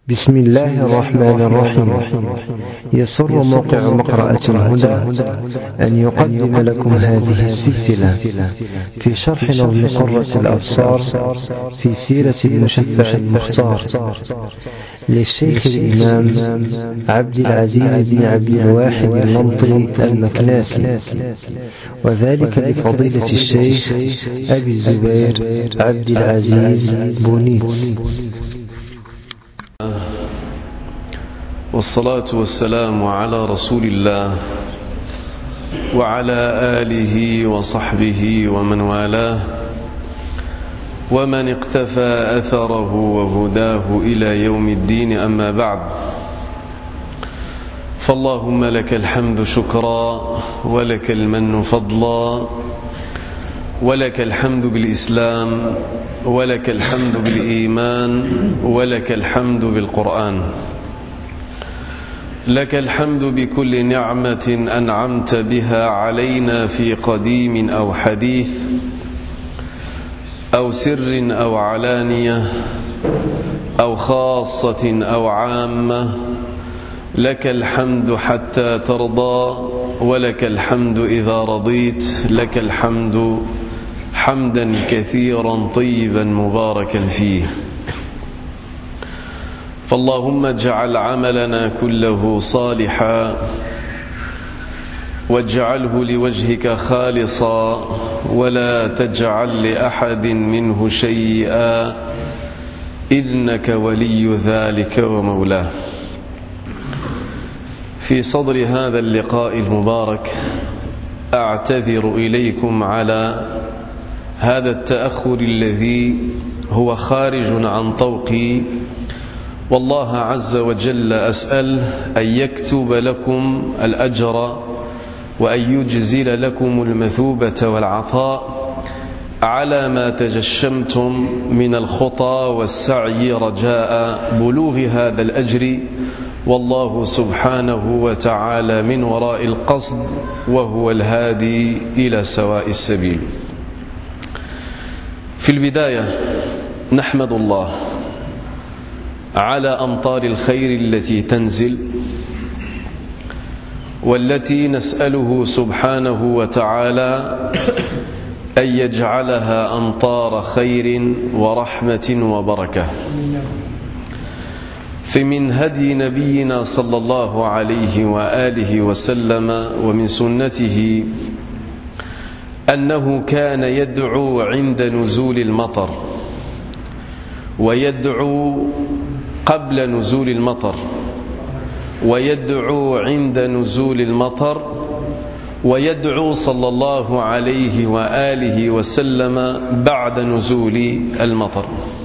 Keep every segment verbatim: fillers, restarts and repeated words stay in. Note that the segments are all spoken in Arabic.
بسم الله الرحمن الرحيم. يسر موقع مقرأة الهدى أن يقدم لكم هذه السلسلة في شرح نظم قرة الأبصار في سيرة المشفع المختار للشيخ الإمام عبد العزيز بن عبد الواحد اللمطي المكناسي، وذلك لفضيلة الشيخ أبي الزبير عبد العزيز بونيت. والصلاة والسلام على رسول الله وعلى آله وصحبه ومن والاه ومن اقتفى أثره وهداه إلى يوم الدين، أما بعد، فاللهم لك الحمد شكرا، ولك المن فضلا، ولك الحمد بالإسلام، ولك الحمد بالإيمان، ولك الحمد بالقرآن. لك الحمد بكل نعمة أنعمت بها علينا في قديم أو حديث أو سر أو علانية أو خاصة أو عامة. لك الحمد حتى ترضى، ولك الحمد إذا رضيت. لك الحمد حمدا كثيرا طيبا مباركا فيه. فاللهم اجعل عملنا كله صالحا، واجعله لوجهك خالصا، ولا تجعل لأحد منه شيئا، إنك ولي ذلك ومولاه. في صدر هذا اللقاء المبارك أعتذر إليكم على هذا التأخر الذي هو خارج عن طوقي، والله عز وجل أسأل أن يكتب لكم الأجر وأن يجزل لكم المثوبة والعطاء على ما تجشمتم من الخطى والسعي رجاء بلوغ هذا الأجر، والله سبحانه وتعالى من وراء القصد، وهو الهادي إلى سواء السبيل. في البداية نحمد الله على أمطار الخير التي تنزل، والتي نسأله سبحانه وتعالى أن يجعلها أمطار خير ورحمة وبركة. فمن هدي نبينا صلى الله عليه وآله وسلم ومن سنته أنه كان يدعو عند نزول المطر، ويدعو قبل نزول المطر، ويدعو عند نزول المطر، ويدعو صلى الله عليه وآله وسلم بعد نزول المطر.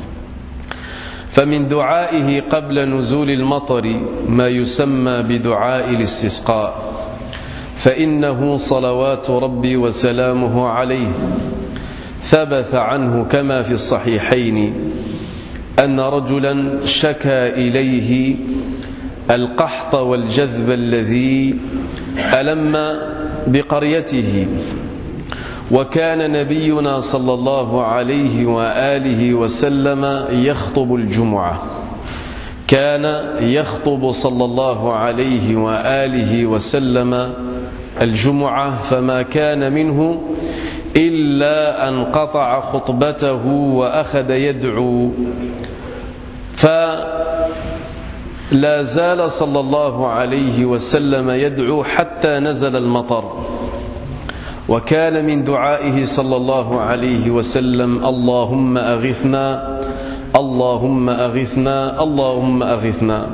فمن دعائه قبل نزول المطر ما يسمى بدعاء الاستسقاء، فإنه صلوات ربي وسلامه عليه ثبت عنه كما في الصحيحين أن رجلا شكى إليه القحط والجذب الذي ألم بقريته، وكان نبينا صلى الله عليه وآله وسلم يخطب الجمعة، كان يخطب صلى الله عليه وآله وسلم الجمعة، فما كان منه إلا أن قطع خطبته وأخذ يدعو. فلا زال صلى الله عليه وسلم يدعو حتى نزل المطر، وكان من دعائه صلى الله عليه وسلم اللهم أغثنا، اللهم أغثنا، اللهم أغثنا.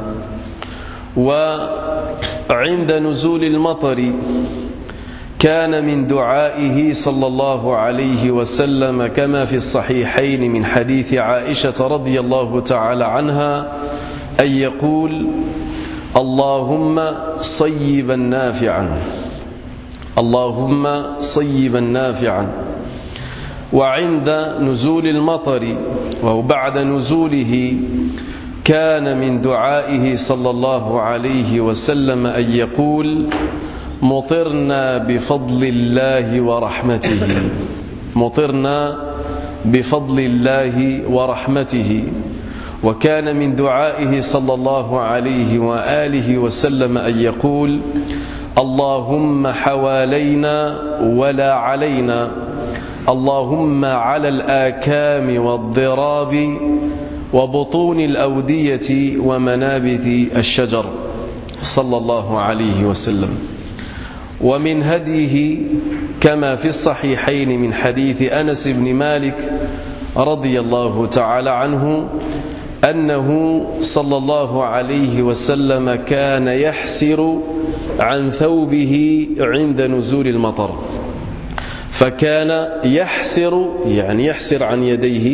وعند نزول المطر كان من دعائه صلى الله عليه وسلم كما في الصحيحين من حديث عائشة رضي الله تعالى عنها أن يقول اللهم صيبا نافعا، اللهم صيبا نافعا. وعند نزول المطر وبعد نزوله كان من دعائه صلى الله عليه وسلم أن يقول مطرنا بفضل الله ورحمته، مطرنا بفضل الله ورحمته. وكان من دعائه صلى الله عليه وآله وسلم أن يقول: اللهم حوالينا ولا علينا، اللهم على الآكام والضراب وبطون الأودية ومنابت الشجر، صلى الله عليه وسلم. ومن هديه كما في الصحيحين من حديث أنس بن مالك رضي الله تعالى عنه أنه صلى الله عليه وسلم كان يحسر عن ثوبه عند نزول المطر، فكان يحسر يعني يحسر عن يديه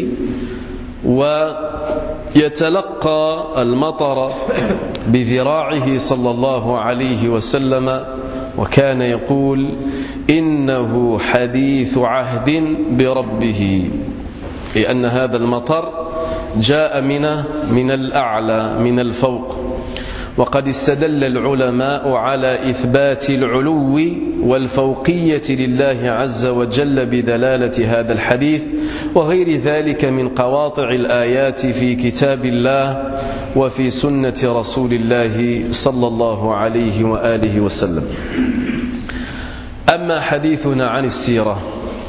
ويتلقى المطر بذراعه صلى الله عليه وسلم، وكان يقول: إنه حديث عهد بربه، لأن هذا المطر جاء من من الأعلى من الفوق. وقد استدل العلماء على إثبات العلو والفوقية لله عز وجل بدلالة هذا الحديث وغير ذلك من قواطع الآيات في كتاب الله وفي سنة رسول الله صلى الله عليه وآله وسلم. أما حديثنا عن السيرة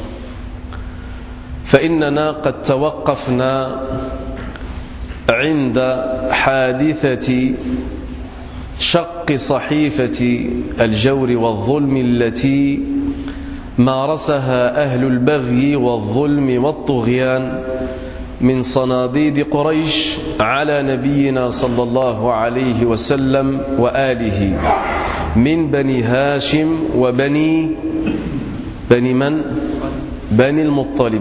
فإننا قد توقفنا عند حادثة شق صحيفة الجور والظلم التي مارسها أهل البغي والظلم والطغيان من صناديد قريش على نبينا صلى الله عليه وسلم وآله من بني هاشم وبني بني من؟ بني المطلب.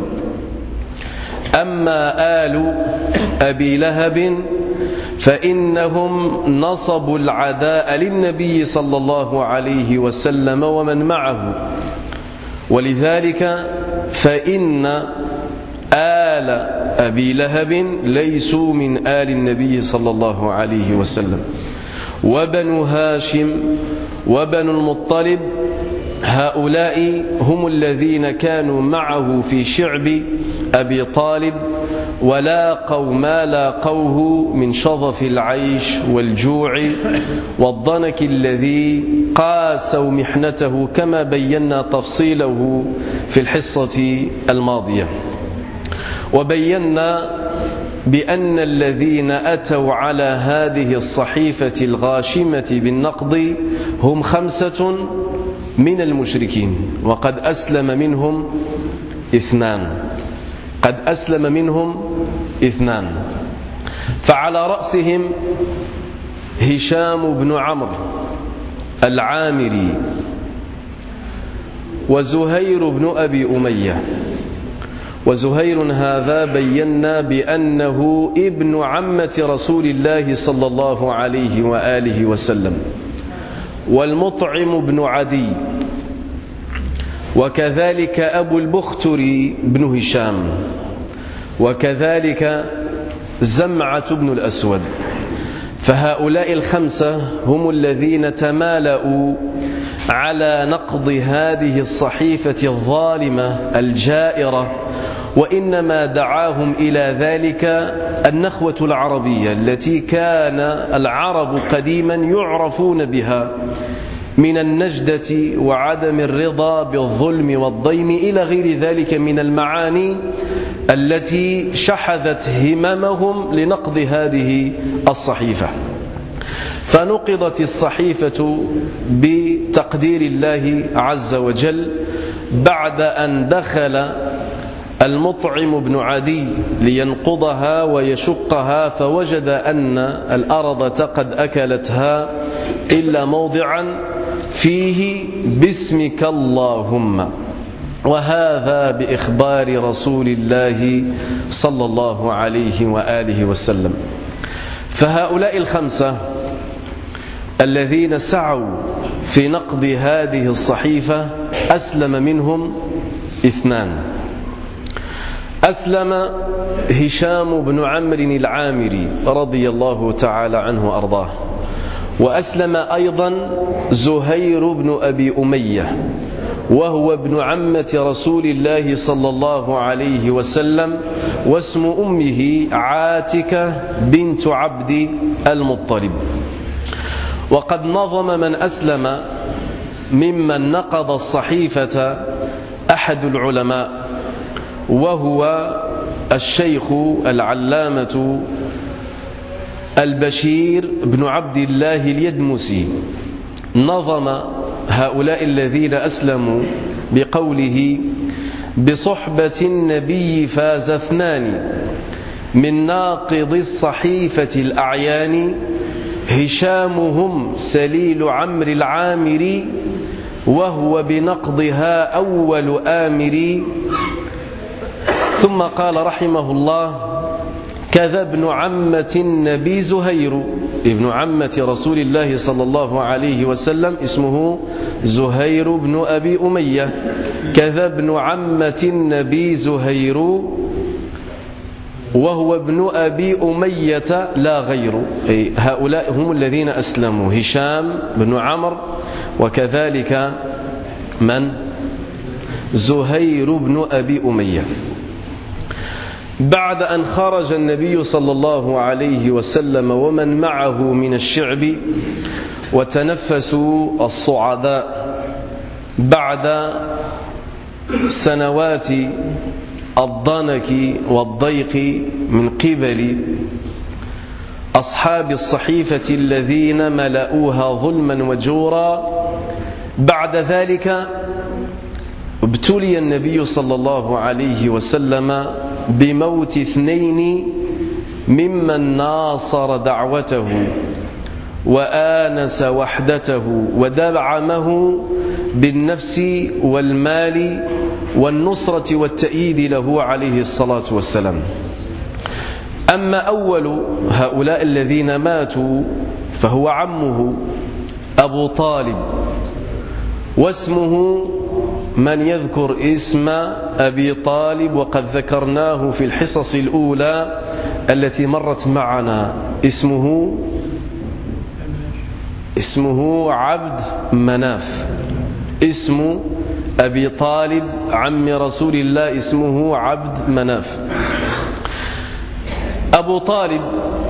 أما آل أبي لهب فإنهم نصبوا العداء للنبي صلى الله عليه وسلم ومن معه، ولذلك فإن آل أبي لهب ليسوا من آل النبي صلى الله عليه وسلم. وبنو هاشم وبنو المطلب هؤلاء هم الذين كانوا معه في شعب أبي طالب ولاقوا ما لاقوه من شظف العيش والجوع والضنك الذي قاسوا محنته كما بينا تفصيله في الحصة الماضية. وبينا بأن الذين أتوا على هذه الصحيفة الغاشمة بالنقض هم خمسة من المشركين، وقد أسلم منهم اثنان قد أسلم منهم اثنان فعلى رأسهم هشام بن عمرو العامري وزهير بن أبي أمية. وزهير هذا بينا بأنه ابن عمة رسول الله صلى الله عليه وآله وسلم. والمطعم بن عدي، وكذلك أبو البختري بن هشام، وكذلك زمعة بن الأسود. فهؤلاء الخمسة هم الذين تمالأوا على نقض هذه الصحيفة الظالمة الجائرة، وإنما دعاهم إلى ذلك النخوة العربية التي كان العرب قديما يعرفون بها من النجدة وعدم الرضا بالظلم والضيم إلى غير ذلك من المعاني التي شحذت هممهم لنقض هذه الصحيفة. فنقضت الصحيفة بتقدير الله عز وجل بعد أن دخل المطعم بن عدي لينقضها ويشقها، فوجد أن الأرض قد أكلتها إلا موضعا فيه باسمك اللهم، وهذا بإخبار رسول الله صلى الله عليه وآله وسلم. فهؤلاء الخمسة الذين سعوا في نقض هذه الصحيفة أسلم منهم اثنان. أسلم هشام بن عمرو العامري رضي الله تعالى عنه وأرضاه، وأسلم أيضا زهير بن أبي أمية، وهو ابن عمة رسول الله صلى الله عليه وسلم، واسم أمه عاتكة بنت عبد المطلب. وقد نظم من أسلم ممن نقض الصحيفة أحد العلماء، وهو الشيخ العلامة البشير بن عبد الله اليدمسي. نظم هؤلاء الذين أسلموا بقوله: بصحبة النبي فاز اثنان من ناقض الصحيفة الأعيان، هشامهم سليل عمرو العامري، وهو بنقضها أول آمري. ثم قال رحمه الله: كذا ابن عمة النبي زهير، ابن عمة رسول الله صلى الله عليه وسلم اسمه زهير بن أبي أمية. كذا ابن عمة النبي زهير وهو ابن أبي أمية لا غير. أي هؤلاء هم الذين أسلموا: هشام بن عمرو، وكذلك من؟ زهير بن أبي أمية. بعد أن خرج النبي صلى الله عليه وسلم ومن معه من الشعب وتنفسوا الصعداء بعد سنوات الضنك والضيق من قبل أصحاب الصحيفة الذين ملأوها ظلما وجورا، بعد ذلك ابتلي النبي صلى الله عليه وسلم بموت اثنين ممن ناصر دعوته وآنس وحدته ودعمه بالنفس والمال والنصرة والتأييد له عليه الصلاة والسلام. أما أول هؤلاء الذين ماتوا فهو عمه أبو طالب، واسمه من يذكر اسم أبي طالب وقد ذكرناه في الحصص الأولى التي مرت معنا، اسمه اسمه عبد مناف. اسم أبي طالب عم رسول الله اسمه عبد مناف. أبو طالب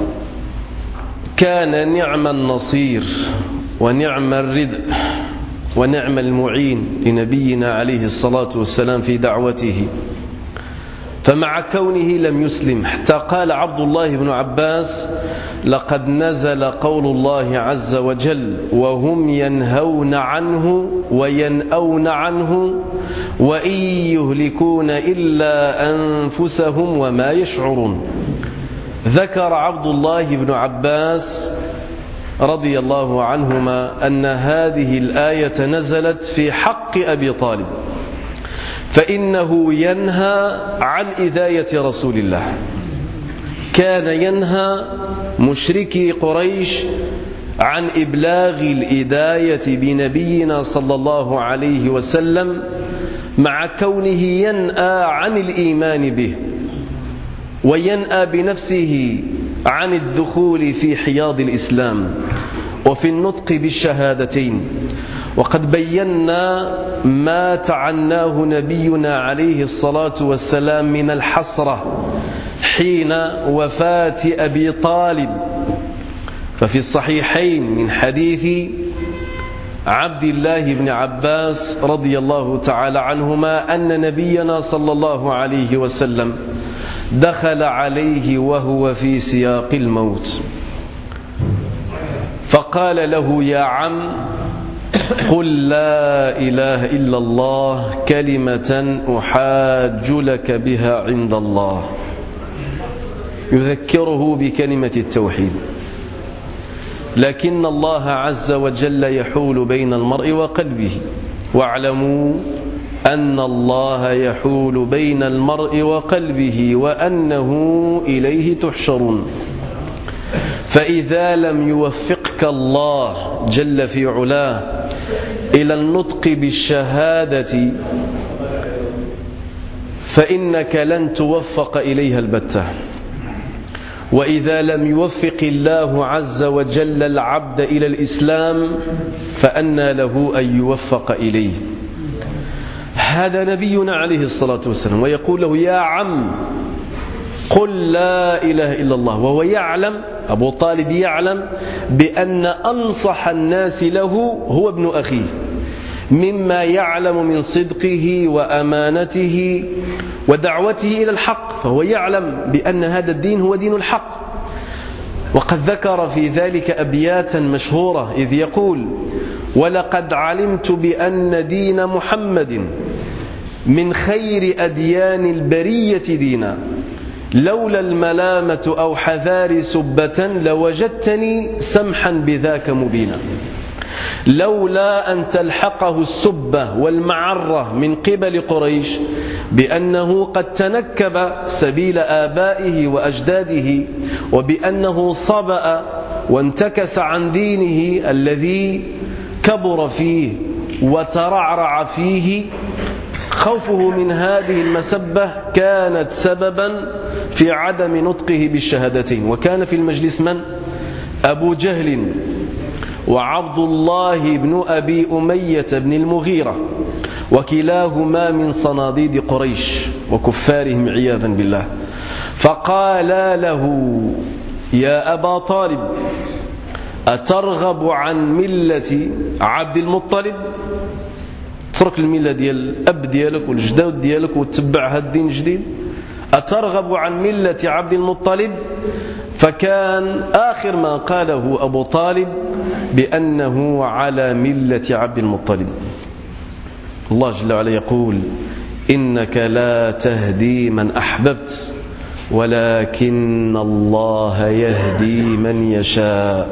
كان نعم النصير ونعم الردء ونعم المعين لنبينا عليه الصلاة والسلام في دعوته، فمع كونه لم يسلم حتى قال عبد الله بن عباس: لقد نزل قول الله عز وجل: وهم ينهون عنه وينأون عنه وإن يهلكون إلا أنفسهم وما يشعرون. ذكر عبد الله بن عباس رضي الله عنهما أن هذه الآية نزلت في حق أبي طالب، فإنه ينهى عن إذاية رسول الله. كان ينهى مشركي قريش عن إبلاغ الإداية بنبينا صلى الله عليه وسلم، مع كونه ينأى عن الإيمان به وينأى بنفسه عن الدخول في حياض الإسلام وفي النطق بالشهادتين. وقد بينا ما تعناه نبينا عليه الصلاة والسلام من الحسرة حين وفاة أبي طالب، ففي الصحيحين من حديث عبد الله بن عباس رضي الله تعالى عنهما أن نبينا صلى الله عليه وسلم دخل عليه وهو في سياق الموت فقال له: يا عم، قل لا إله إلا الله كلمة أحاج لك بها عند الله. يذكره بكلمة التوحيد، لكن الله عز وجل يحول بين المرء وقلبه، واعلموا أن الله يحول بين المرء وقلبه وأنه إليه تحشرون. فإذا لم يوفقك الله جل في علاه إلى النطق بالشهادة فإنك لن توفق إليها البتة، وإذا لم يوفق الله عز وجل العبد إلى الإسلام فأنى له أن يوفق إليه. هذا نبينا عليه الصلاة والسلام ويقول له يا عم قل لا إله إلا الله، وهو يعلم، أبو طالب يعلم بأن أنصح الناس له هو ابن أخيه، مما يعلم من صدقه وأمانته ودعوته إلى الحق، فهو يعلم بأن هذا الدين هو دين الحق. وقد ذكر في ذلك أبياتا مشهورة إذ يقول ولقد علمت بأن دين محمد من خير أديان البرية دينا، لولا الملامة أو حذار سبة لوجدتني سمحا بذاك مبينا، لولا أن تلحقه السبة والمعرة من قبل قريش بأنه قد تنكب سبيل آبائه وأجداده، وبأنه صبأ وانتكس عن دينه الذي كبر فيه وترعرع فيه، خوفه من هذه المسبة كانت سببا في عدم نطقه بالشهادتين. وكان في المجلس من؟ أبو جهل وعبد الله بن أبي أمية بن المغيرة، وكلاهما من صناديد قريش وكفارهم عياذا بالله. فقال له يا أبا طالب أترغب عن ملة عبد المطلب؟ ترك الملة ديال الأب ديالك والجدود ديالك وتتبع هذا الدين الجديد؟ أترغب عن ملة عبد المطلب؟ فكان آخر ما قاله أبو طالب بأنه على ملة عبد المطلب. الله جل وعلا يقول إنك لا تهدي من أحببت ولكن الله يهدي من يشاء.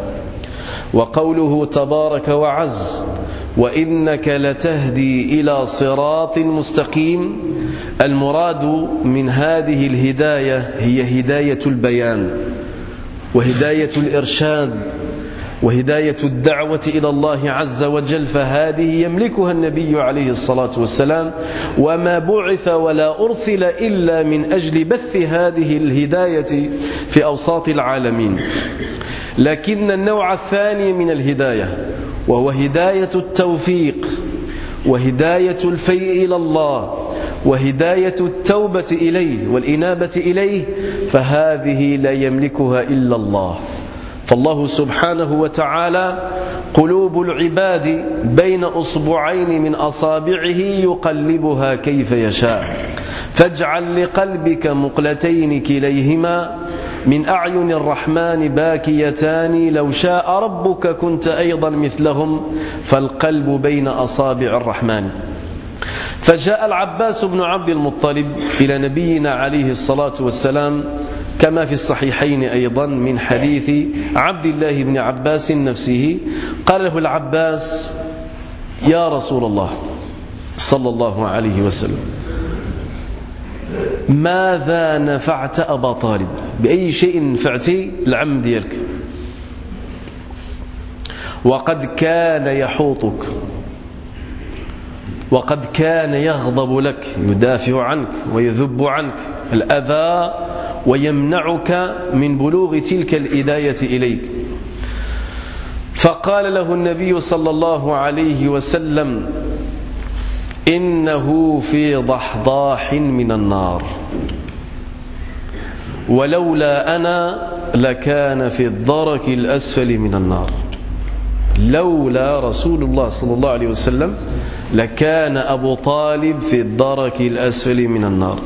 وقوله تبارك وعز وإنك لتهدي إلى صراط مستقيم، المراد من هذه الهداية هي هداية البيان وهداية الإرشاد وهداية الدعوة إلى الله عز وجل، فهذه يملكها النبي عليه الصلاة والسلام، وما بعث ولا أرسل إلا من أجل بث هذه الهداية في أوساط العالمين. لكن النوع الثاني من الهداية وهو هداية التوفيق وهداية الفيء إلى الله وهداية التوبة إليه والإنابة إليه، فهذه لا يملكها إلا الله. فالله سبحانه وتعالى قلوب العباد بين أصبعين من أصابعه يقلبها كيف يشاء، فاجعل لقلبك مقلتين كليهما من أعين الرحمن باكيتان، لو شاء ربك كنت أيضا مثلهم، فالقلب بين أصابع الرحمن. فجاء العباس بن عبد المطلب إلى نبينا عليه الصلاة والسلام كما في الصحيحين أيضا من حديث عبد الله بن عباس نفسه. قال له العباس يا رسول الله صلى الله عليه وسلم ماذا نفعت أبا طالب؟ بأي شيء نفعتي العم ديالك؟ وقد كان يحوطك وقد كان يغضب لك، يدافع عنك ويذب عنك الأذى ويمنعك من بلوغ تلك الإداية إليك. فقال له النبي صلى الله عليه وسلم إنه في ضحضاح من النار، ولولا أنا لكان في الدرك الأسفل من النار. لولا رسول الله صلى الله عليه وسلم لكان أبو طالب في الدرك الأسفل من النار.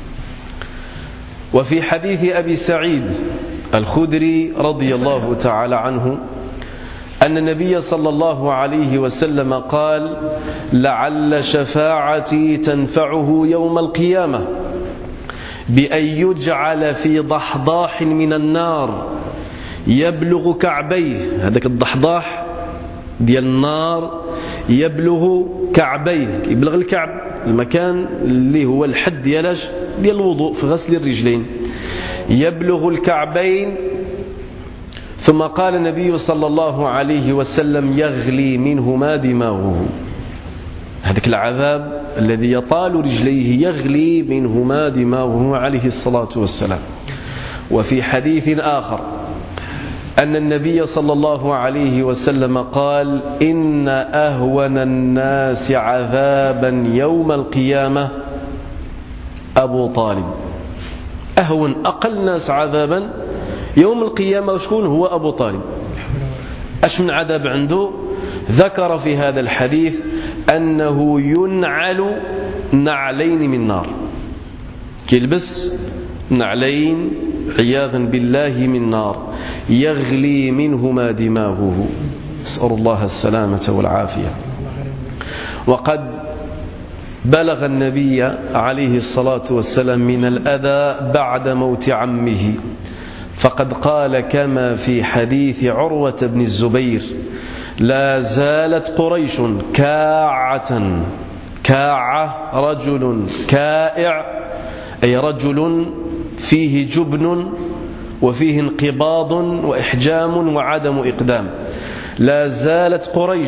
وفي حديث أبي سعيد الخدري رضي الله تعالى عنه أن النبي صلى الله عليه وسلم قال لعل شفاعتي تنفعه يوم القيامة بأن يجعل في ضحضاح من النار يبلغ كعبيه. هذاك الضحضاح ديال النار يبلغ كعبيه، يبلغ الكعب، المكان اللي هو الحد ديالاش ديال الوضوء في غسل الرجلين، يبلغ الكعبين. ثم قال النبي صلى الله عليه وسلم يغلي منهما دماغه. هذاك العذاب الذي يطال رجليه يغلي منهما دماغه عليه الصلاة والسلام. وفي حديث آخر أن النبي صلى الله عليه وسلم قال إن أهون الناس عذابا يوم القيامة أبو طالب. أهون أقل الناس عذابا يوم القيامة وشكون هو أبو طالب. أش من عذاب عنده؟ ذكر في هذا الحديث أنه ينعل نعلين من نار، كيلبس نعلين عياذا بالله من نار يغلي منهما دماغه، نسأل الله السلامة والعافية. وقد بلغ النبي عليه الصلاة والسلام من الأذى بعد موت عمه، فقد قال كما في حديث عروة بن الزبير: لا زالت قريش كاعة، كاعة رجل كائع، أي رجل فيه جبن وفيه انقباض وإحجام وعدم إقدام. لا زالت قريش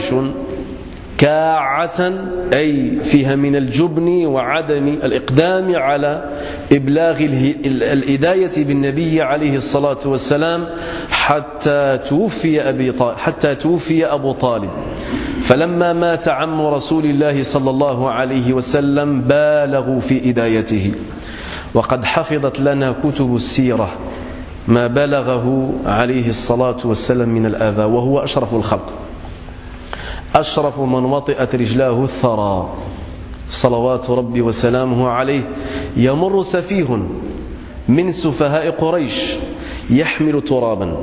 كاعة أي فيها من الجبن وعدم الإقدام على إبلاغ الهداية بالنبي عليه الصلاة والسلام حتى توفي أبي طالب حتى توفي أبو طالب. فلما مات عم رسول الله صلى الله عليه وسلم بالغوا في إدايته. وقد حفظت لنا كتب السيرة ما بلغه عليه الصلاة والسلام من الآذى، وهو أشرف الخلق، أشرف من وطئت رجلاه الثرى صلوات ربي وسلامه عليه. يمر سفيه من سفهاء قريش يحمل ترابا،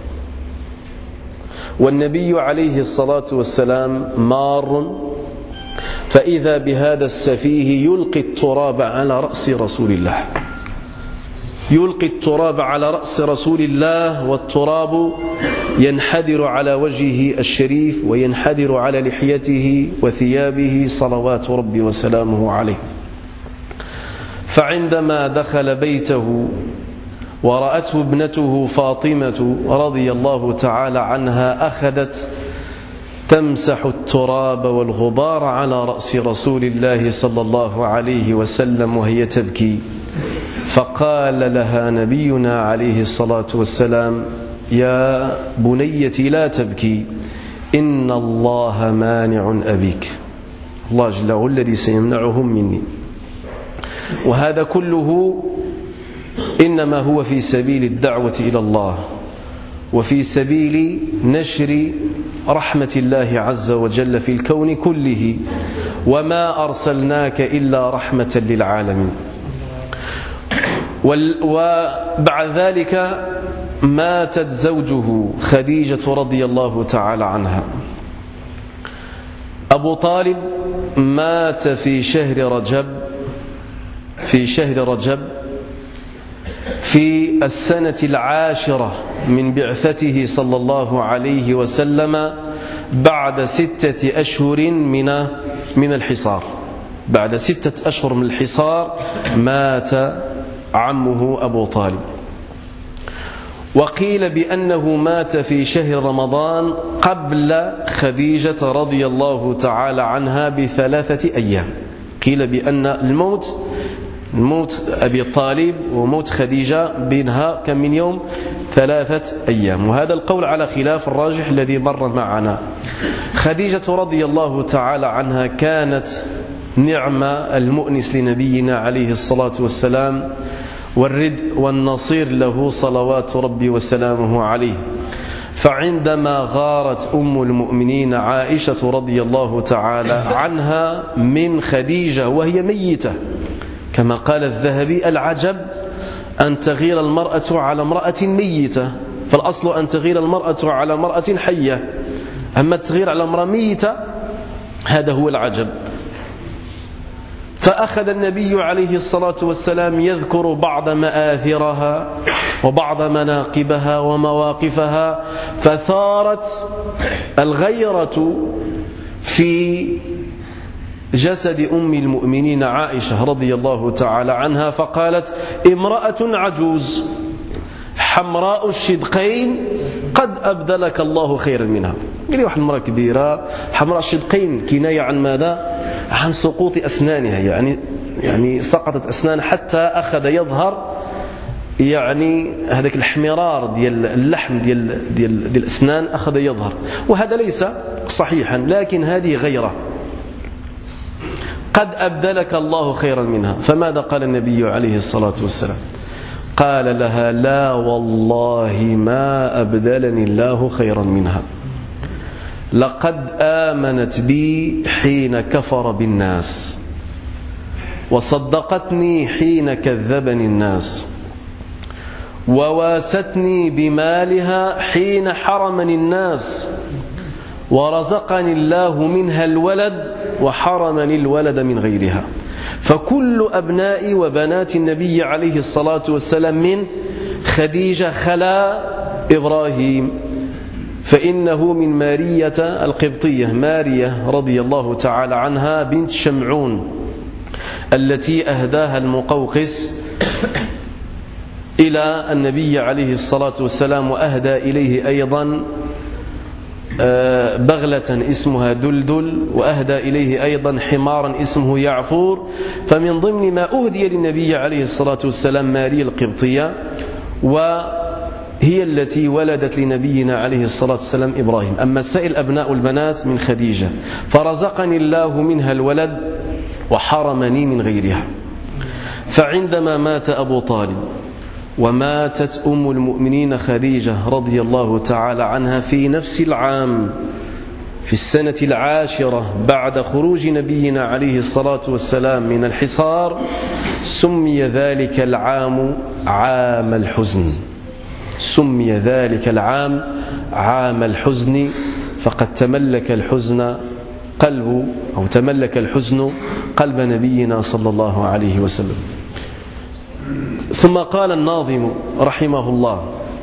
والنبي عليه الصلاة والسلام مار، فإذا بهذا السفيه يلقي التراب على رأس رسول الله، يلقي التراب على رأس رسول الله، والتراب ينحدر على وجهه الشريف وينحدر على لحيته وثيابه صلوات ربي وسلامه عليه. فعندما دخل بيته ورأته ابنته فاطمة رضي الله تعالى عنها أخذت تمسح التراب والغبار على رأس رسول الله صلى الله عليه وسلم وهي تبكي، فقال لها نبينا عليه الصلاة والسلام: يا بنيتي لا تبكي، إن الله مانع أبيك، الله جل وعلا الذي سيمنعهم مني. وهذا كله إنما هو في سبيل الدعوة إلى الله، وفي سبيل نشر رحمة الله عز وجل في الكون كله، وما أرسلناك إلا رحمة للعالمين. وبعد ذلك ماتت زوجه خديجة رضي الله تعالى عنها. أبو طالب مات في شهر رجب في شهر رجب في السنة العاشرة من بعثته صلى الله عليه وسلم بعد ستة أشهر من من الحصار. بعد ستة أشهر من الحصار مات عمه أبو طالب. وقيل بأنه مات في شهر رمضان قبل خديجة رضي الله تعالى عنها بثلاثة أيام. قيل بأن الموت موت أبي طالب وموت خديجة بينها كم من يوم؟ ثلاثة أيام. وهذا القول على خلاف الراجح الذي مر معنا. خديجة رضي الله تعالى عنها كانت نعمة المؤنس لنبينا عليه الصلاة والسلام والرد والنصير له صلوات ربي وسلامه عليه. فعندما غارت أم المؤمنين عائشة رضي الله تعالى عنها من خديجة وهي ميتة، كما قال الذهبي: العجب أن تغير المرأة على امرأة ميتة، فالأصل أن تغير المرأة على امرأة حية، أما تغير على امرأة ميتة هذا هو العجب. فأخذ النبي عليه الصلاة والسلام يذكر بعض مآثرها وبعض مناقبها ومواقفها، فثارت الغيرة في جسد أم المؤمنين عائشة رضي الله تعالى عنها، فقالت: امرأة عجوز حمراء الشدقين قد أبدلك الله خيرا منها. قال لي واحد المرأة كبيرة حمراء الشدقين، كناية عن ماذا؟ عن سقوط أسنانها، يعني يعني سقطت أسنان حتى أخذ يظهر يعني هذاك الحمرار ديال اللحم ديال ديال ديال الأسنان أخذ يظهر، وهذا ليس صحيحا، لكن هذه غيره قد أبدلك الله خيرا منها. فماذا قال النبي عليه الصلاة والسلام؟ قال لها: لا والله ما أبدلني الله خيرا منها، لقد آمنت بي حين كفر بالناس، وصدقتني حين كذبني الناس، وواستني بمالها حين حرمني الناس، ورزقني الله منها الولد وحرمني الولد من غيرها. فكل أبناء وبنات النبي عليه الصلاة والسلام من خديجة خلا إبراهيم، فإنه من مارية القبطية، مارية رضي الله تعالى عنها بنت شمعون التي أهداها المقوقس إلى النبي عليه الصلاة والسلام، وأهدى إليه أيضا بغلة اسمها دلدل، وأهدى إليه أيضا حمارا اسمه يعفور. فمن ضمن ما أهدي للنبي عليه الصلاة والسلام ماريا القبطية، وهي التي ولدت لنبينا عليه الصلاة والسلام إبراهيم. أما سائر أبناء البنات من خديجة، فرزقني الله منها الولد وحرمني من غيرها. فعندما مات أبو طالب وماتت أم المؤمنين خديجة رضي الله تعالى عنها في نفس العام، في السنة العاشرة بعد خروج نبينا عليه الصلاة والسلام من الحصار، سمي ذلك العام عام الحزن، سمي ذلك العام عام الحزن، فقد تملك الحزن قلب أو تملك الحزن قلب نبينا صلى الله عليه وسلم. ثم قال الناظم رحمه الله: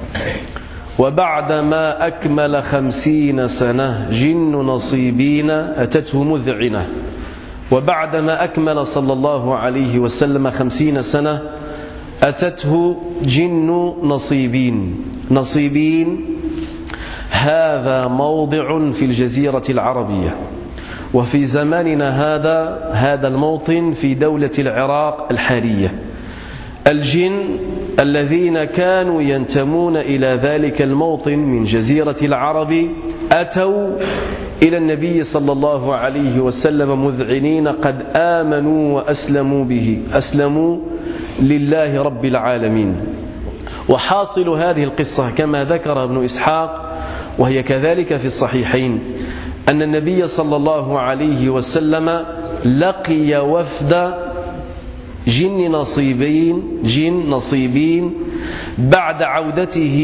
وبعدما أكمل خمسين سنة جن نصيبين أتته مذعنة. وبعدما أكمل صلى الله عليه وسلم خمسين سنة أتته جن نصيبين. نصيبين هذا موضع في الجزيرة العربية، وفي زماننا هذا هذا الموطن في دولة العراق الحالية. الجن الذين كانوا ينتمون إلى ذلك الموطن من جزيرة العرب أتوا إلى النبي صلى الله عليه وسلم مذعنين قد آمنوا وأسلموا به، أسلموا لله رب العالمين. وحاصل هذه القصة كما ذكر ابن إسحاق، وهي كذلك في الصحيحين، أن النبي صلى الله عليه وسلم لقي وفد جن نصيبين جن نصيبين بعد عودته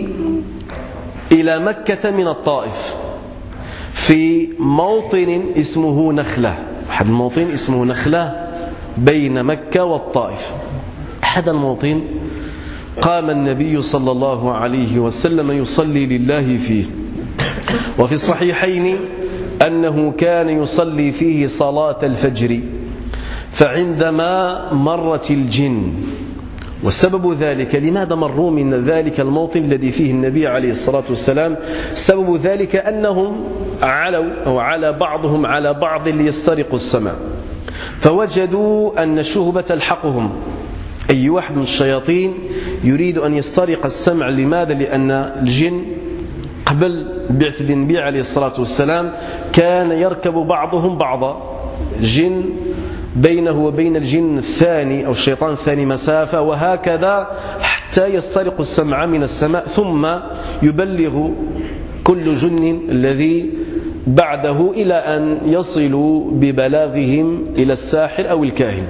إلى مكة من الطائف في موطن اسمه نخلة، أحد الموطن اسمه نخلة بين مكة والطائف. أحد الموطن قام النبي صلى الله عليه وسلم يصلي لله فيه، وفي الصحيحين أنه كان يصلي فيه صلاة الفجر. فعندما مرت الجن، وسبب ذلك لماذا مروا من ذلك الموطن الذي فيه النبي عليه الصلاة والسلام؟ سبب ذلك أنهم علوا أو على بعضهم على بعض ليسترقوا السمع، فوجدوا أن الشهبة تلحقهم، أي واحد من الشياطين يريد أن يسترق السمع. لماذا؟ لأن الجن قبل بعث النبي عليه الصلاة والسلام كان يركب بعضهم بعضا، جن بينه وبين الجن الثاني أو الشيطان الثاني مسافة، وهكذا حتى يسترق السمع من السماء، ثم يبلغ كل جن الذي بعده إلى أن يصلوا ببلاغهم إلى الساحر أو الكاهن.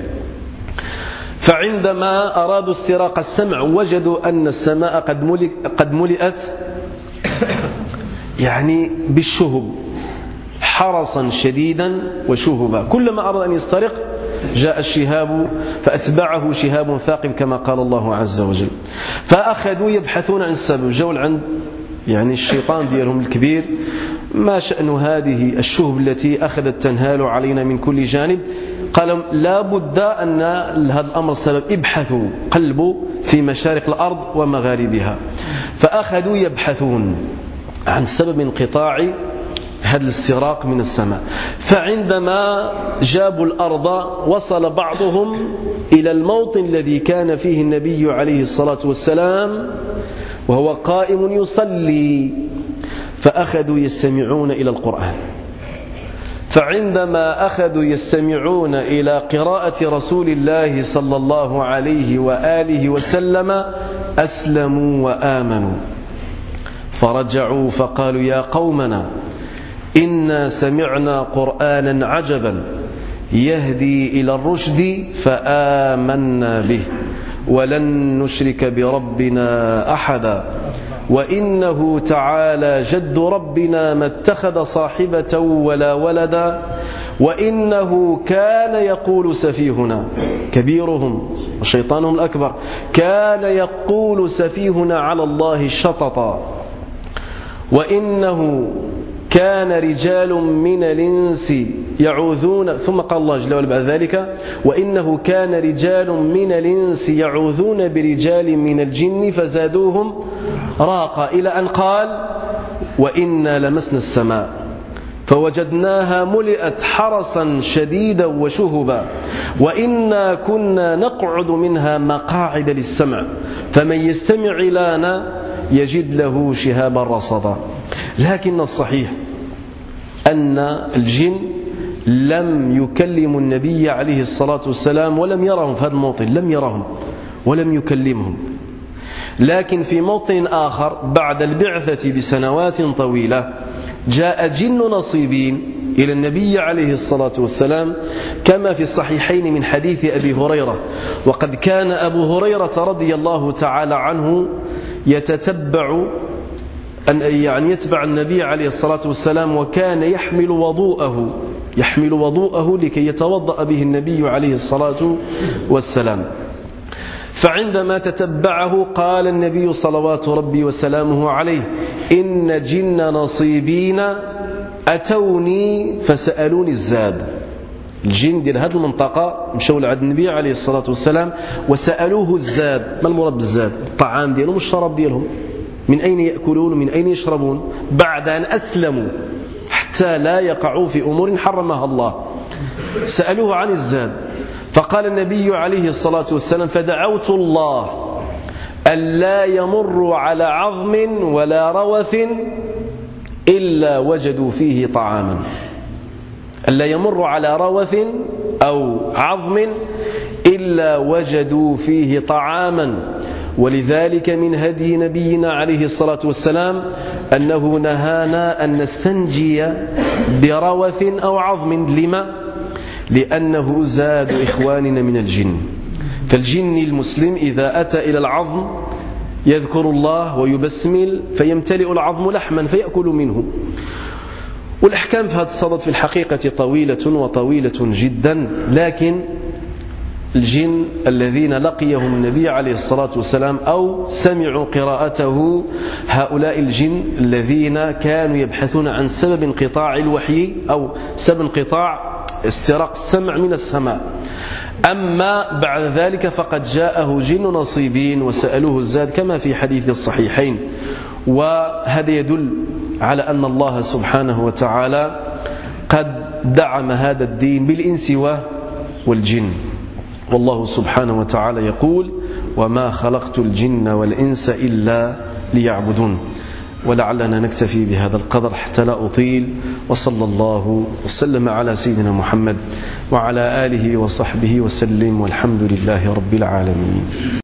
فعندما أرادوا استراق السمع وجدوا أن السماء قد ملئت, قد ملئت يعني بالشهب، حرسا شديدا وشهبا، كلما أراد أن يسترق جاء الشهاب فأتبعه شهاب ثاقب كما قال الله عز وجل. فأخذوا يبحثون عن السبب، جول عند يعني الشيطان ديالهم الكبير: ما شأن هذه الشهب التي أخذت تنهال علينا من كل جانب؟ قالوا لا بد أن هذا الأمر سبب، ابحثوا، قلبوا في مشارق الأرض ومغاربها. فأخذوا يبحثون عن سبب انقطاع هذا الاستراق من السماء. فعندما جابوا الأرض وصل بعضهم إلى الموطن الذي كان فيه النبي عليه الصلاة والسلام وهو قائم يصلي، فأخذوا يستمعون إلى القرآن. فعندما أخذوا يستمعون إلى قراءة رسول الله صلى الله عليه وآله وسلم أسلموا وآمنوا، فرجعوا فقالوا يا قومنا إنا سمعنا قرآنا عجبا يهدي إلى الرشد فآمنا به ولن نشرك بربنا أحدا وإنه تعالى جد ربنا ما اتخذ صاحبة ولا ولدا وإنه كان يقول سفيهنا كبيرهم وشيطانهم الأكبر كان يقول سفيهنا على الله شططا وإنه كان رجال من الإنس يعوذون، ثم قال الله جل وعلا بعد ذلك وإنه كان رجال من الإنس يعوذون برجال من الجن فزادوهم راقا، إلى أن قال وإنا لمسنا السماء فوجدناها ملئت حرسا شديدا وشهبا وإنا كنا نقعد منها مقاعد للسمع فمن يستمع لنا يجد له شهابا رصدا. لكن الصحيح أن الجن لم يكلموا النبي عليه الصلاة والسلام ولم يرهم في هذا الموطن، لم يرهم ولم يكلمهم. لكن في موطن آخر بعد البعثة بسنوات طويلة جاء جن نصيبين إلى النبي عليه الصلاة والسلام كما في الصحيحين من حديث أبي هريرة. وقد كان أبو هريرة رضي الله تعالى عنه يتتبع أن يعني يتبع النبي عليه الصلاة والسلام وكان يحمل وضوءه يحمل وضوءه لكي يتوضأ به النبي عليه الصلاة والسلام. فعندما تتبعه قال النبي صلوات ربي وسلامه عليه إن جن نصيبين أتوني فسألوني الزاد. الجن ديال هذه المنطقة مشاو لعند النبي عليه الصلاة والسلام وسألوه الزاد. ما المراد بالزاد؟ الطعام ديالهم والشراب ديالهم، من أين يأكلون ومن أين يشربون بعد أن أسلموا حتى لا يقعوا في أمور حرمها الله. سألوه عن الزاد فقال النبي عليه الصلاة والسلام فدعوت الله ألا يمر على عظم ولا روث إلا وجدوا فيه طعاما، ألا يمر على روث أو عظم إلا وجدوا فيه طعاما. ولذلك من هدي نبينا عليه الصلاة والسلام أنه نهانا أن نستنجي بروث أو عظم. لما؟ لأنه زاد إخواننا من الجن. فالجن المسلم إذا أتى إلى العظم يذكر الله ويبسمل فيمتلئ العظم لحما فيأكل منه. والأحكام في هذا الصدد في الحقيقة طويلة وطويلة جدا، لكن الجن الذين لقيهم النبي عليه الصلاة والسلام أو سمعوا قراءته هؤلاء الجن الذين كانوا يبحثون عن سبب انقطاع الوحي أو سبب انقطاع استراق السمع من السماء. أما بعد ذلك فقد جاءه جن نصيبين وسألوه الزاد كما في حديث الصحيحين. وهذا يدل على أن الله سبحانه وتعالى قد دعم هذا الدين بالإنس والجن. والله سبحانه وتعالى يقول وما خلقت الجن والإنس إلا ليعبدون. ولعلنا نكتفي بهذا القدر حتى لا أطيل، وصلى الله وسلم على سيدنا محمد وعلى آله وصحبه وسلم، والحمد لله رب العالمين.